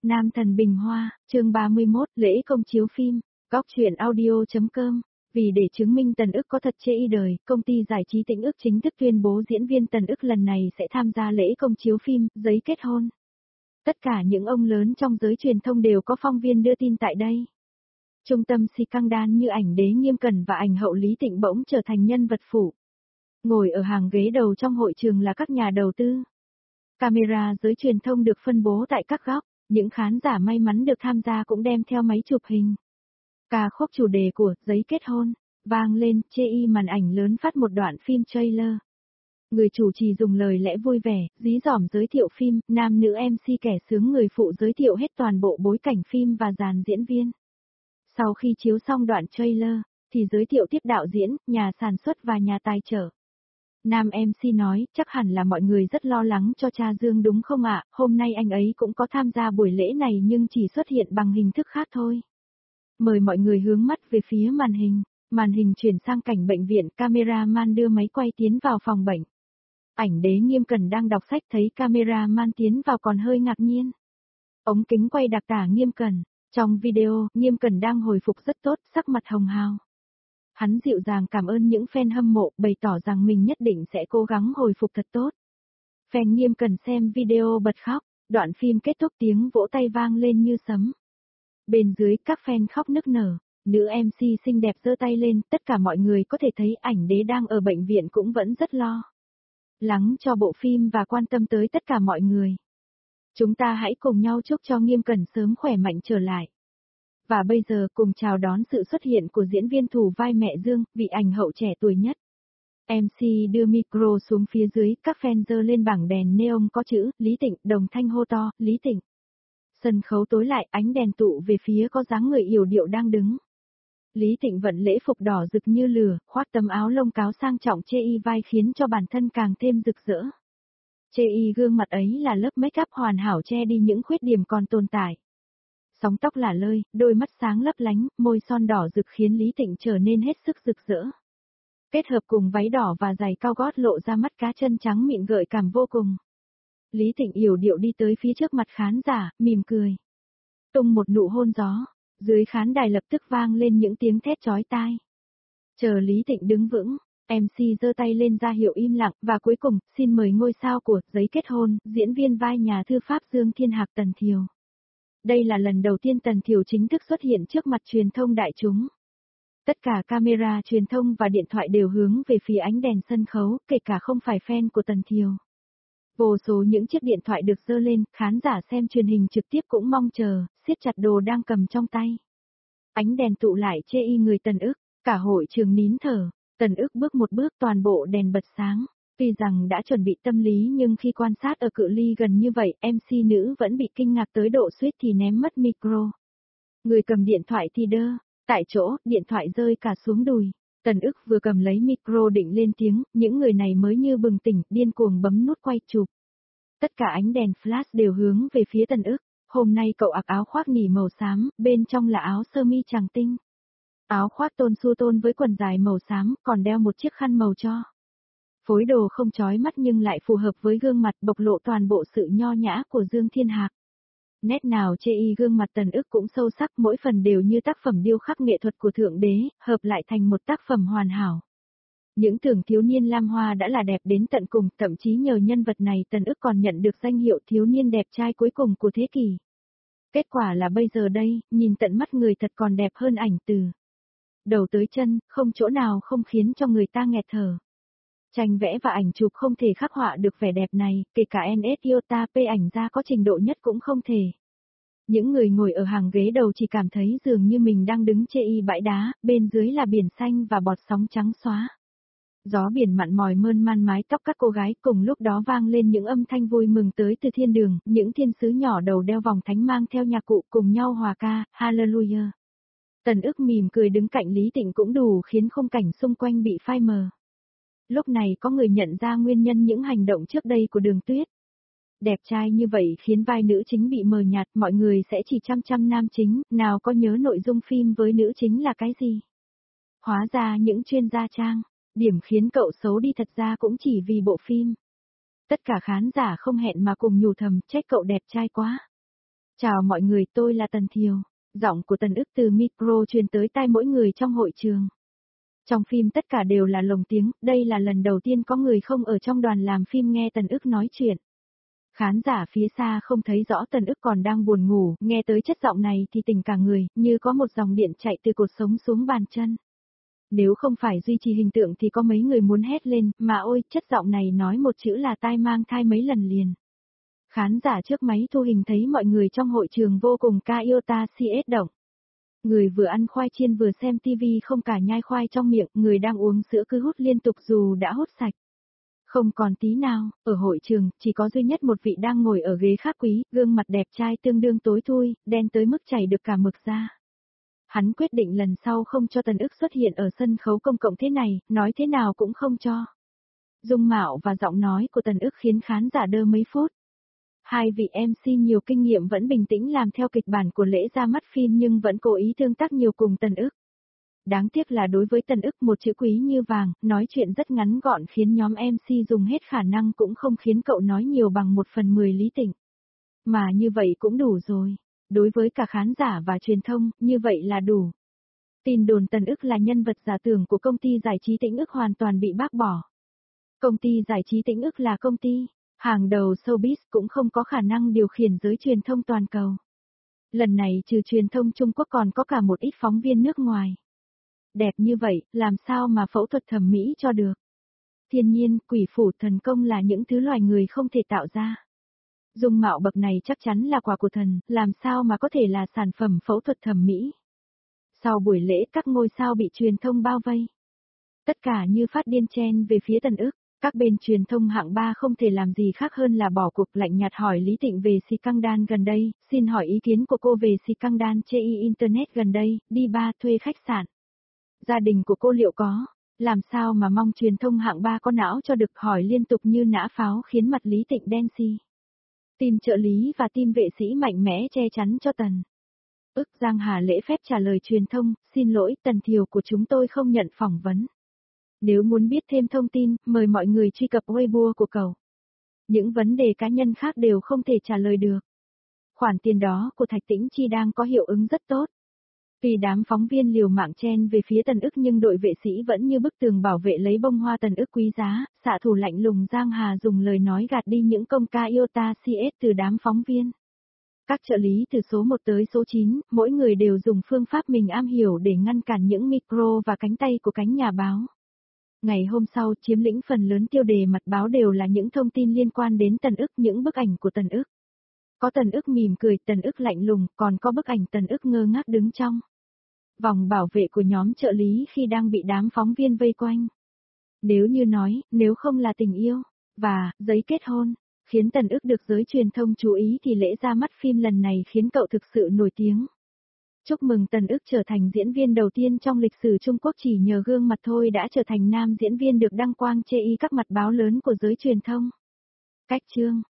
Nam thần bình hoa, chương 31, lễ công chiếu phim, góc truyện audio.com. Vì để chứng minh Tần Ức có thật chê y đời, công ty giải trí Tĩnh Ức chính thức tuyên bố diễn viên Tần Ức lần này sẽ tham gia lễ công chiếu phim, giấy kết hôn. Tất cả những ông lớn trong giới truyền thông đều có phóng viên đưa tin tại đây. Trung tâm scandal như ảnh đế Nghiêm Cẩn và ảnh hậu Lý Tịnh bỗng trở thành nhân vật phụ. Ngồi ở hàng ghế đầu trong hội trường là các nhà đầu tư. Camera giới truyền thông được phân bố tại các góc, những khán giả may mắn được tham gia cũng đem theo máy chụp hình. Ca khúc chủ đề của giấy kết hôn vang lên, chê y màn ảnh lớn phát một đoạn phim trailer. Người chủ trì dùng lời lẽ vui vẻ, dí dỏm giới thiệu phim, nam nữ MC kẻ sướng người phụ giới thiệu hết toàn bộ bối cảnh phim và dàn diễn viên. Sau khi chiếu xong đoạn trailer, thì giới thiệu tiếp đạo diễn, nhà sản xuất và nhà tài trợ. Nam MC nói, chắc hẳn là mọi người rất lo lắng cho cha Dương đúng không ạ, hôm nay anh ấy cũng có tham gia buổi lễ này nhưng chỉ xuất hiện bằng hình thức khác thôi. Mời mọi người hướng mắt về phía màn hình chuyển sang cảnh bệnh viện, cameraman đưa máy quay tiến vào phòng bệnh. Ảnh đế Nghiêm Cẩn đang đọc sách thấy cameraman tiến vào còn hơi ngạc nhiên. Ống kính quay đặc tả Nghiêm Cẩn, trong video, Nghiêm Cẩn đang hồi phục rất tốt, sắc mặt hồng hào. Hắn dịu dàng cảm ơn những fan hâm mộ, bày tỏ rằng mình nhất định sẽ cố gắng hồi phục thật tốt. Fan Nghiêm Cẩn xem video bật khóc, đoạn phim kết thúc tiếng vỗ tay vang lên như sấm. Bên dưới các fan khóc nức nở, nữ MC xinh đẹp giơ tay lên, tất cả mọi người có thể thấy ảnh đế đang ở bệnh viện cũng vẫn rất lo lắng cho bộ phim và quan tâm tới tất cả mọi người. Chúng ta hãy cùng nhau chúc cho Nghiêm Cẩn sớm khỏe mạnh trở lại. Và bây giờ cùng chào đón sự xuất hiện của diễn viên thủ vai mẹ Dương, vị ảnh hậu trẻ tuổi nhất. MC đưa micro xuống phía dưới, các fan giơ lên bảng đèn neon có chữ, Lý Tịnh, đồng thanh hô to, Lý Tịnh. Sân khấu tối lại, ánh đèn tụ về phía có dáng người yểu điệu đang đứng. Lý Tịnh vận lễ phục đỏ rực như lửa, khoác tấm áo lông cáo sang trọng chê y vai khiến cho bản thân càng thêm rực rỡ. Chê y gương mặt ấy là lớp make up hoàn hảo che đi những khuyết điểm còn tồn tại. Sóng tóc lả lơi, đôi mắt sáng lấp lánh, môi son đỏ rực khiến Lý Tịnh trở nên hết sức rực rỡ. Kết hợp cùng váy đỏ và giày cao gót lộ ra mắt cá chân trắng mịn gợi cảm vô cùng. Lý Tịnh yểu điệu đi tới phía trước mặt khán giả, mỉm cười. Tung một nụ hôn gió, dưới khán đài lập tức vang lên những tiếng thét chói tai. Chờ Lý Tịnh đứng vững, MC giơ tay lên ra hiệu im lặng và cuối cùng, xin mời ngôi sao của giấy kết hôn, diễn viên vai nhà thư pháp Dương Thiên Hạc Tần Thiều. Đây là lần đầu tiên Tần Thiều chính thức xuất hiện trước mặt truyền thông đại chúng. Tất cả camera truyền thông và điện thoại đều hướng về phía ánh đèn sân khấu, kể cả không phải fan của Tần Thiều. Vô số những chiếc điện thoại được giơ lên, khán giả xem truyền hình trực tiếp cũng mong chờ, siết chặt đồ đang cầm trong tay. Ánh đèn tụ lại chê y người Tần Ức, cả hội trường nín thở, Tần Ức bước một bước toàn bộ đèn bật sáng. Tuy rằng đã chuẩn bị tâm lý nhưng khi quan sát ở cự ly gần như vậy, MC nữ vẫn bị kinh ngạc tới độ suýt thì ném mất micro. Người cầm điện thoại thì đơ, tại chỗ, điện thoại rơi cả xuống đùi. Tần Ức vừa cầm lấy micro định lên tiếng, những người này mới như bừng tỉnh, điên cuồng bấm nút quay chụp. Tất cả ánh đèn flash đều hướng về phía Tần Ức. Hôm nay cậu mặc áo khoác nỉ màu xám, bên trong là áo sơ mi tràng tinh. Áo khoác tôn su tôn với quần dài màu xám, còn đeo một chiếc khăn màu cho. Phối đồ không chói mắt nhưng lại phù hợp với gương mặt bộc lộ toàn bộ sự nho nhã của Dương Thiên Hạc. Nét nào chê y gương mặt Tần Ức cũng sâu sắc, mỗi phần đều như tác phẩm điêu khắc nghệ thuật của Thượng Đế, hợp lại thành một tác phẩm hoàn hảo. Những tưởng thiếu niên Lam Hoa đã là đẹp đến tận cùng, thậm chí nhờ nhân vật này Tần Ức còn nhận được danh hiệu thiếu niên đẹp trai cuối cùng của thế kỷ. Kết quả là bây giờ đây, nhìn tận mắt người thật còn đẹp hơn ảnh từ đầu tới chân, không chỗ nào không khiến cho người ta nghẹt thở. Tranh vẽ và ảnh chụp không thể khắc họa được vẻ đẹp này, kể cả NS Iota P ảnh ra có trình độ nhất cũng không thể. Những người ngồi ở hàng ghế đầu chỉ cảm thấy dường như mình đang đứng chê y bãi đá, bên dưới là biển xanh và bọt sóng trắng xóa. Gió biển mặn mòi mơn man mái tóc các cô gái, cùng lúc đó vang lên những âm thanh vui mừng tới từ thiên đường, những thiên sứ nhỏ đầu đeo vòng thánh mang theo nhạc cụ cùng nhau hòa ca, Hallelujah. Tần Ức mỉm cười đứng cạnh Lý Tịnh cũng đủ khiến khung cảnh xung quanh bị phai mờ. Lúc này có người nhận ra nguyên nhân những hành động trước đây của Đường Tuyết. Đẹp trai như vậy khiến vai nữ chính bị mờ nhạt, mọi người sẽ chỉ chăm nam chính, nào có nhớ nội dung phim với nữ chính là cái gì. Hóa ra những chuyên gia trang, điểm khiến cậu xấu đi thật ra cũng chỉ vì bộ phim. Tất cả khán giả không hẹn mà cùng nhủ thầm, trách cậu đẹp trai quá. Chào mọi người, tôi là Tần Thiều. Giọng của Tần Ức từ micro truyền tới tai mỗi người trong hội trường. Trong phim tất cả đều là lồng tiếng, đây là lần đầu tiên có người không ở trong đoàn làm phim nghe Tần Ức nói chuyện. Khán giả phía xa không thấy rõ Tần Ức còn đang buồn ngủ, nghe tới chất giọng này thì tỉnh cả người, như có một dòng điện chạy từ cột sống xuống bàn chân. Nếu không phải duy trì hình tượng thì có mấy người muốn hét lên, mà ôi, chất giọng này nói một chữ là tai mang thai mấy lần liền. Khán giả trước máy thu hình thấy mọi người trong hội trường vô cùng ca yêu ta CS động. Người vừa ăn khoai chiên vừa xem tivi không cả nhai khoai trong miệng, người đang uống sữa cứ hút liên tục dù đã hút sạch. Không còn tí nào, ở hội trường, chỉ có duy nhất một vị đang ngồi ở ghế khác quý, gương mặt đẹp trai tương đương tối thui, đen tới mức chảy được cả mực ra. Hắn quyết định lần sau không cho Tần Ức xuất hiện ở sân khấu công cộng thế này, nói thế nào cũng không cho. Dung mạo và giọng nói của Tần Ức khiến khán giả đơ mấy phút. Hai vị MC nhiều kinh nghiệm vẫn bình tĩnh làm theo kịch bản của lễ ra mắt phim nhưng vẫn cố ý tương tác nhiều cùng Tần Ức. Đáng tiếc là đối với Tần Ức một chữ quý như vàng, nói chuyện rất ngắn gọn khiến nhóm MC dùng hết khả năng cũng không khiến cậu nói nhiều bằng 1/10 lý tịnh. Mà như vậy cũng đủ rồi. Đối với cả khán giả và truyền thông, như vậy là đủ. Tin đồn Tần Ức là nhân vật giả tưởng của công ty giải trí Tĩnh Ức hoàn toàn bị bác bỏ. Công ty giải trí Tĩnh Ức là công ty hàng đầu showbiz cũng không có khả năng điều khiển giới truyền thông toàn cầu. Lần này trừ truyền thông Trung Quốc còn có cả một ít phóng viên nước ngoài. Đẹp như vậy, làm sao mà phẫu thuật thẩm mỹ cho được? Thiên nhiên, quỷ phủ thần công là những thứ loài người không thể tạo ra. Dung mạo bậc này chắc chắn là quà của thần, làm sao mà có thể là sản phẩm phẫu thuật thẩm mỹ? Sau buổi lễ các ngôi sao bị truyền thông bao vây. Tất cả như phát điên chen về phía Tần Ức. Các bên truyền thông hạng 3 không thể làm gì khác hơn là bỏ cuộc lạnh nhạt hỏi Lý Tịnh về scandal gần đây, xin hỏi ý kiến của cô về scandal chê Internet gần đây, đi bar thuê khách sạn. Gia đình của cô liệu có, làm sao mà mong truyền thông hạng 3 có não cho được hỏi liên tục như nã pháo khiến mặt Lý Tịnh đen xi. Team trợ lý và team vệ sĩ mạnh mẽ che chắn cho Tần Ức. Giang Hà lễ phép trả lời truyền thông, xin lỗi Tần Thiều của chúng tôi không nhận phỏng vấn. Nếu muốn biết thêm thông tin, mời mọi người truy cập Weibo của cậu. Những vấn đề cá nhân khác đều không thể trả lời được. Khoản tiền đó của Thạch Tĩnh Chi đang có hiệu ứng rất tốt. Vì đám phóng viên liều mạng chen về phía Tần Ức nhưng đội vệ sĩ vẫn như bức tường bảo vệ lấy bông hoa Tần Ức quý giá, xạ thủ lạnh lùng Giang Hà dùng lời nói gạt đi những công ca yêu ta CS từ đám phóng viên. Các trợ lý từ số 1 tới số 9, mỗi người đều dùng phương pháp mình am hiểu để ngăn cản những micro và cánh tay của cánh nhà báo. Ngày hôm sau, chiếm lĩnh phần lớn tiêu đề mặt báo đều là những thông tin liên quan đến Tần Ức, những bức ảnh của Tần Ức. Có Tần Ức mỉm cười, Tần Ức lạnh lùng, còn có bức ảnh Tần Ức ngơ ngác đứng trong vòng bảo vệ của nhóm trợ lý khi đang bị đám phóng viên vây quanh. Nếu như nói, nếu không là tình yêu, và giấy kết hôn, khiến Tần Ức được giới truyền thông chú ý thì lễ ra mắt phim lần này khiến cậu thực sự nổi tiếng. Chúc mừng Tần Ức trở thành diễn viên đầu tiên trong lịch sử Trung Quốc chỉ nhờ gương mặt thôi đã trở thành nam diễn viên được đăng quang chê y các mặt báo lớn của giới truyền thông. Cách chương